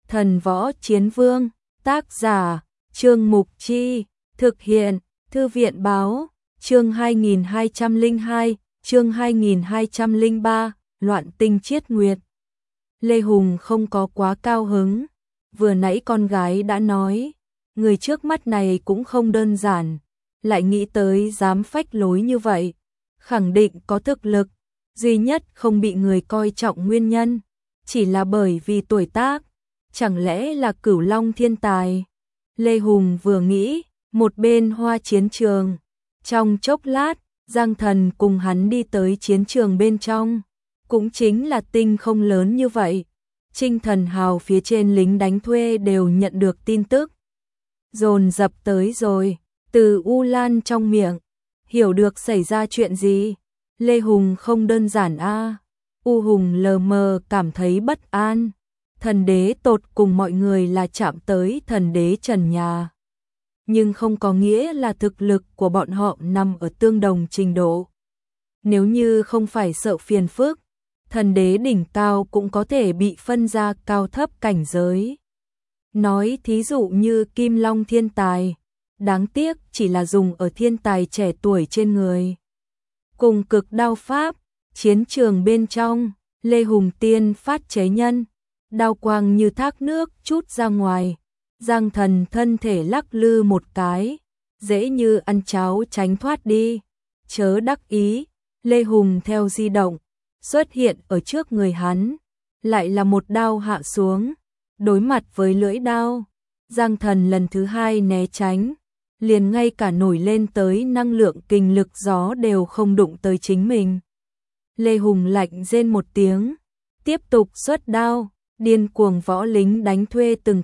Thần võ chiến vương, tác giả, Trương Mục Chi, thực hiện, Thư viện báo, chương 2202, chương 2203, loạn tinh chiết nguyệt. Lê Hùng không có quá cao hứng, vừa nãy con gái đã nói, người trước mắt này cũng không đơn giản, lại nghĩ tới dám phách lối như vậy, khẳng định có thực lực, duy nhất không bị người coi trọng nguyên nhân, chỉ là bởi vì tuổi tác, chẳng lẽ là Cửu Long thiên tài. Lê Hùng vừa nghĩ, một bên Hoa chiến trường, trong chốc lát, Giang Thần cùng hắn đi tới chiến trường bên trong, cũng chính là tinh không lớn như vậy. Trinh Thần Hào phía trên lính đánh thuê đều nhận được tin tức, dồn dập tới rồi, từ U Lan trong miệng, hiểu được xảy ra chuyện gì. Lê Hùng không đơn giản a. U Hùng lờ mờ cảm thấy bất an, thần đế tột cùng mọi người là chạm tới thần đế trần nhà. Nhưng không có nghĩa là thực lực của bọn họ nằm ở tương đồng trình độ. Nếu như không phải sợ phiền phức, thần đế đỉnh cao cũng có thể bị phân ra cao thấp cảnh giới. Nói thí dụ như Kim Long thiên tài, đáng tiếc chỉ là dùng ở thiên tài trẻ tuổi trên người. Cùng cực đao pháp, chiến trường bên trong, Lê Hùng tiên phát chế nhân, đao quang như thác nước chút ra ngoài. Giang Thần thân thể lắc lư một cái, dễ như ăn cháo tránh thoát đi. Chớ đắc ý, Lê Hùng theo di động, xuất hiện ở trước người hắn, lại là một đao hạ xuống, đối mặt với lưỡi đao. Giang Thần lần thứ hai né tránh, liền ngay cả nổi lên tới năng lượng kình lực gió đều không đụng tới chính mình. Lê Hùng lạnh rên một tiếng, tiếp tục xuất đao, điên cuồng võ lính đánh thuê từng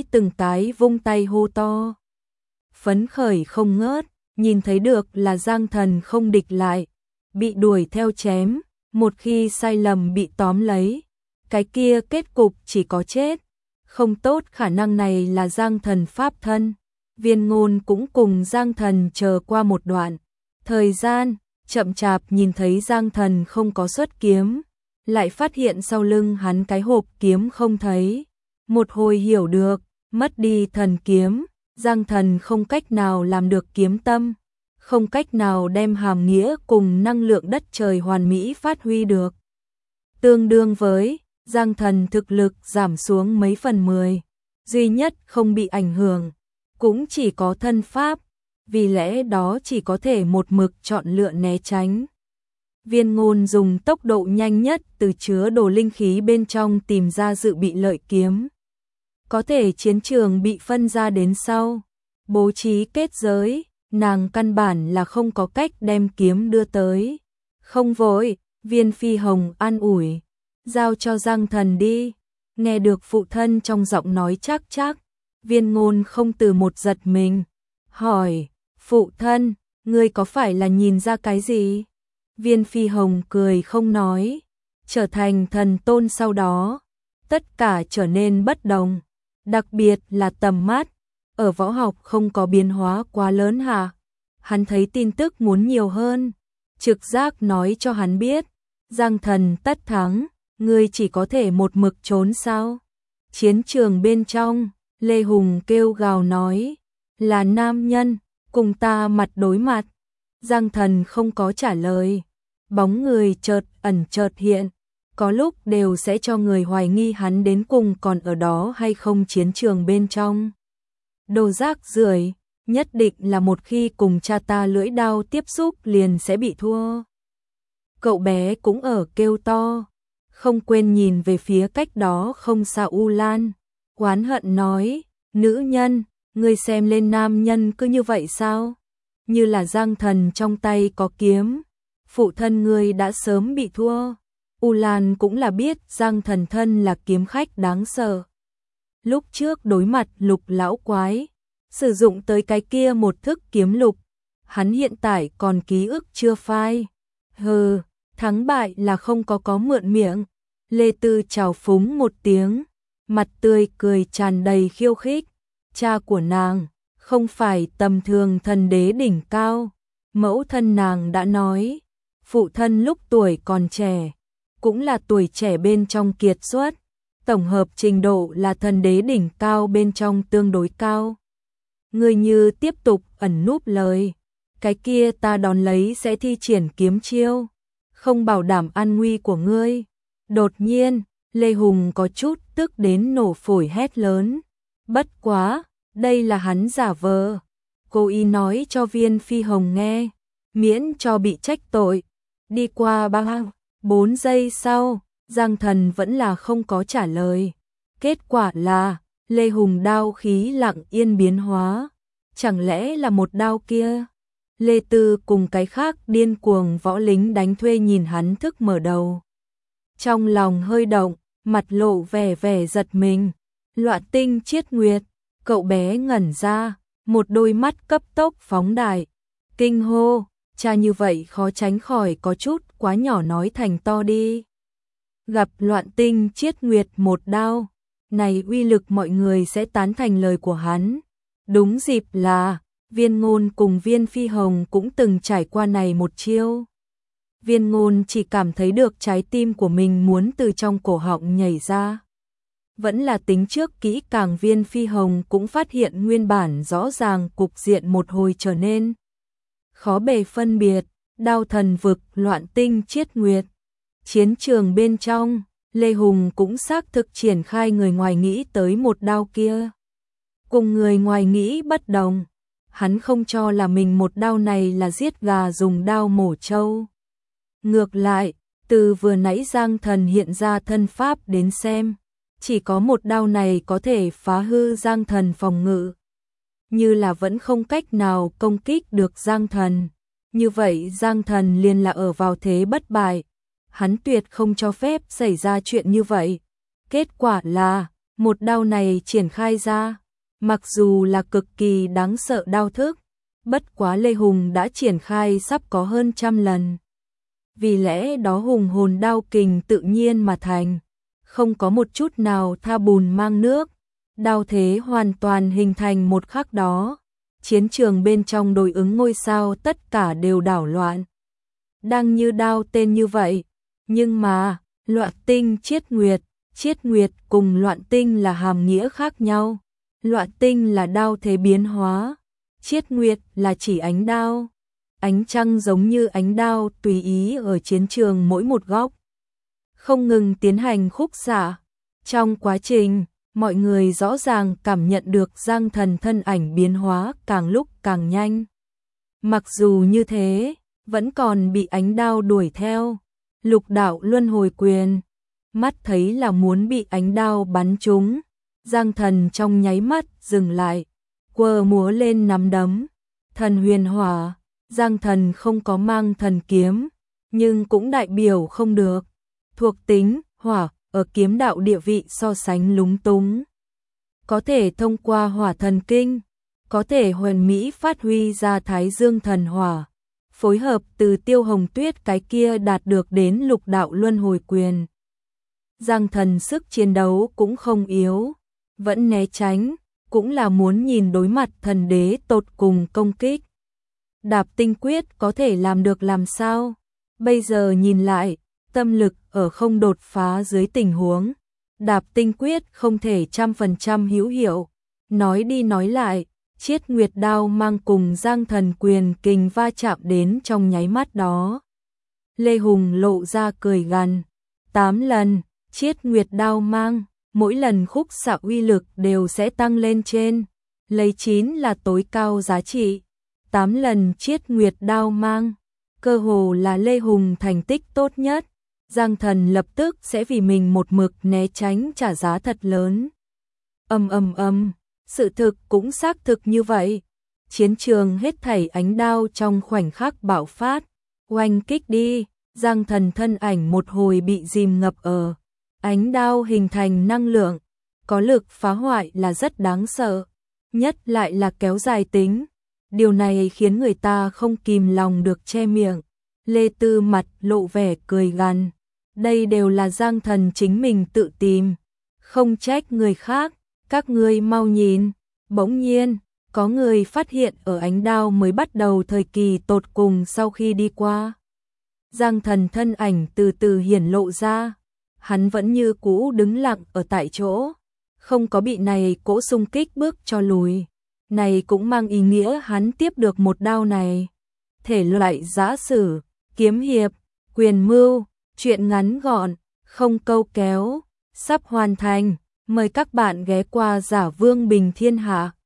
cái vung tay hô to. Phấn khởi không ngớt, nhìn thấy được là Giang Thần không địch lại, bị đuổi theo chém, một khi sai lầm bị tóm lấy, cái kia kết cục chỉ có chết. Không tốt, khả năng này là Giang Thần pháp thân. Viên Ngôn cũng cùng Giang Thần chờ qua một đoạn thời gian, chậm chạp nhìn thấy Giang Thần không có xuất kiếm, lại phát hiện sau lưng hắn cái hộp kiếm không thấy. Một hồi hiểu được, mất đi thần kiếm, Giang Thần không cách nào làm được kiếm tâm, không cách nào đem hàm nghĩa cùng năng lượng đất trời hoàn mỹ phát huy được. Tương đương với Giang Thần thực lực giảm xuống mấy phần 10, duy nhất không bị ảnh hưởng cũng chỉ có thân pháp, vì lẽ đó chỉ có thể một mực chọn lựa né tránh. Viên Ngôn dùng tốc độ nhanh nhất từ chứa đồ linh khí bên trong tìm ra dự bị lợi kiếm. Có thể chiến trường bị phân ra đến sau, bố trí kết giới, nàng căn bản là không có cách đem kiếm đưa tới. Không vội, Viên Phi Hồng an ủi, giao cho Giang Thần đi. Nghe được phụ thân trong giọng nói chắc, Viên Ngôn không từ một giật mình, hỏi, phụ thân, ngươi có phải là nhìn ra cái gì? Viên Phi Hồng cười không nói, trở thành thần tôn sau đó, tất cả trở nên bất đồng, đặc biệt là tầm mắt, ở võ học không có biến hóa quá lớn hả? Hắn thấy tin tức muốn nhiều hơn, trực giác nói cho hắn biết, Giang Thần tất thắng, ngươi chỉ có thể một mực trốn sao? Chiến trường bên trong, Lê Hùng kêu gào nói, là nam nhân, cùng ta mặt đối mặt. Giang Thần không có trả lời, bóng người chợt ẩn chợt hiện, có lúc đều sẽ cho người hoài nghi hắn đến cùng còn ở đó hay không. Chiến trường bên trong, đồ rác rưởi, nhất định là một khi cùng cha ta lưỡi đao tiếp xúc liền sẽ bị thua. Cậu bé cũng ở kêu to, không quên nhìn về phía cách đó không xa U Lan, oán hận nói, nữ nhân, ngươi xem lên nam nhân cứ như vậy sao? Như là Giang Thần trong tay có kiếm, phụ thân ngươi đã sớm bị thua. U Lan cũng là biết Giang Thần thân là kiếm khách đáng sợ. Lúc trước đối mặt Lục lão quái, sử dụng tới cái kia một thức kiếm lục, hắn hiện tại còn ký ức chưa phai. Hừ, thắng bại là không có mượn miệng. Lê Tư chào phúng một tiếng, mặt tươi cười tràn đầy khiêu khích. Cha của nàng không phải tầm thường thần đế đỉnh cao, mẫu thân nàng đã nói, phụ thân lúc tuổi còn trẻ, cũng là tuổi trẻ bên trong kiệt xuất, tổng hợp trình độ là thần đế đỉnh cao bên trong tương đối cao. Ngươi như tiếp tục ẩn núp lời, cái kia ta đón lấy sẽ thi triển kiếm chiêu, không bảo đảm an nguy của ngươi. Đột nhiên, Lê Hùng có chút tức đến nổ phổi hét lớn. Bất quá, đây là hắn giả vờ. Cô ý nói cho Viên Phi Hồng nghe, miễn cho bị trách tội. Đi qua 3-4 giây sau, Giang Thần vẫn là không có trả lời. Kết quả là, Lê Hùng đao khí lặng yên biến hóa. Chẳng lẽ là một đao kia? Lê Tư cùng cái khác điên cuồng võ lính đánh thuê nhìn hắn thức mở đầu. Trong lòng hơi động, mặt lộ vẻ giật mình. Loạn tinh chiết nguyệt, cậu bé ngẩn ra, một đôi mắt cấp tốc phóng đại. Kinh hô, cha như vậy khó tránh khỏi có chút quá nhỏ nói thành to đi. Gặp loạn tinh chiết nguyệt một đao, này uy lực mọi người sẽ tán thành lời của hắn. Đúng dịp là, Viên Ngôn cùng Viên Phi Hồng cũng từng trải qua này một chiêu. Viên Ngôn chỉ cảm thấy được trái tim của mình muốn từ trong cổ họng nhảy ra. Vẫn là tính trước kỹ càng, Viên Phi Hồng cũng phát hiện nguyên bản rõ ràng cục diện một hồi trở nên khó bề phân biệt. Đao thần vực loạn tinh chiết nguyệt. Chiến trường bên trong, Lê Hùng cũng xác thực triển khai người ngoài nghĩ tới một đao kia. Cùng người ngoài nghĩ bất đồng, hắn không cho là mình một đao này là giết gà dùng đao mổ trâu. Ngược lại, từ vừa nãy Giang Thần hiện ra thân pháp đến xem, chỉ có một đao này có thể phá hư Giang Thần phòng ngự. Như là vẫn không cách nào công kích được Giang Thần. Như vậy Giang Thần liền là ở vào thế bất bại. Hắn tuyệt không cho phép xảy ra chuyện như vậy. Kết quả là, một đao này triển khai ra, mặc dù là cực kỳ đáng sợ đao thức, bất quá Lê Hùng đã triển khai sắp có hơn 100 lần. Vì lẽ đó hùng hồn đao kình tự nhiên mà thành, không có một chút nào tha bùn mang nước. Đao thế hoàn toàn hình thành một khắc đó, chiến trường bên trong đối ứng ngôi sao tất cả đều đảo loạn. Đang như đao tên như vậy, nhưng mà, loạn tinh chiết nguyệt cùng loạn tinh là hàm nghĩa khác nhau. Loạn tinh là đao thế biến hóa, chiết nguyệt là chỉ ánh đao. Ánh trăng giống như ánh đao tùy ý ở chiến trường mỗi một góc, không ngừng tiến hành khúc xạ. Trong quá trình, mọi người rõ ràng cảm nhận được Giang Thần thân ảnh biến hóa càng lúc càng nhanh. Mặc dù như thế, vẫn còn bị ánh đao đuổi theo. Lục đạo luân hồi quyền, mắt thấy là muốn bị ánh đao bắn trúng. Giang Thần trong nháy mắt dừng lại, quơ múa lên nắm đấm. Thần huyền hỏa, Giang Thần không có mang thần kiếm, nhưng cũng đại biểu không được. Thuộc tính, hỏa, ở kiếm đạo địa vị so sánh lúng túng. Có thể thông qua hỏa thần kinh, có thể hoàn mỹ phát huy ra Thái Dương thần hỏa, phối hợp từ Tiêu Hồng Tuyết cái kia đạt được đến lục đạo luân hồi quyền. Giang Thần sức chiến đấu cũng không yếu, vẫn né tránh, cũng là muốn nhìn đối mặt thần đế tột cùng công kích. Đạp tinh quyết có thể làm được làm sao? Bây giờ nhìn lại, tâm lực ở không đột phá dưới tình huống, đạp tinh quyết không thể 100% hữu hiệu. Nói đi nói lại, chiết nguyệt đao mang cùng Giang Thần quyền kình va chạm đến trong nháy mắt đó. Lê Hùng lộ ra cười gằn, 8 lần, chiết nguyệt đao mang, mỗi lần khúc xạ uy lực đều sẽ tăng lên trên. Lấy 9 là tối cao giá trị, 8 lần chiết nguyệt đao mang, cơ hồ là Lê Hùng thành tích tốt nhất. Giang Thần lập tức sẽ vì mình một mực né tránh trả giá thật lớn. Sự thực cũng xác thực như vậy. Chiến trường hết thảy ánh đao trong khoảnh khắc bạo phát, oanh kích đi. Giang Thần thân ảnh một hồi bị dìm ngập ở ánh đao hình thành năng lượng, có lực phá hoại là rất đáng sợ, nhất lại là kéo dài tính. Điều này khiến người ta không kìm lòng được che miệng. Lê Tư mặt lộ vẻ cười gằn, đây đều là Giang Thần chính mình tự tìm, không trách người khác, các ngươi mau nhìn. Bỗng nhiên, có người phát hiện ở ánh đao mới bắt đầu thời kỳ tột cùng sau khi đi qua. Giang Thần thân ảnh từ từ hiển lộ ra, hắn vẫn như cũ đứng lặng ở tại chỗ, không có bị này cỗ xung kích bước cho lùi. Này cũng mang ý nghĩa hắn tiếp được một đao này. Thể loại giã sử, kiếm hiệp, quyền mưu, truyện ngắn gọn, không câu kéo, sắp hoàn thành. Mời các bạn ghé qua Giả Vương Bình Thiên Hạ.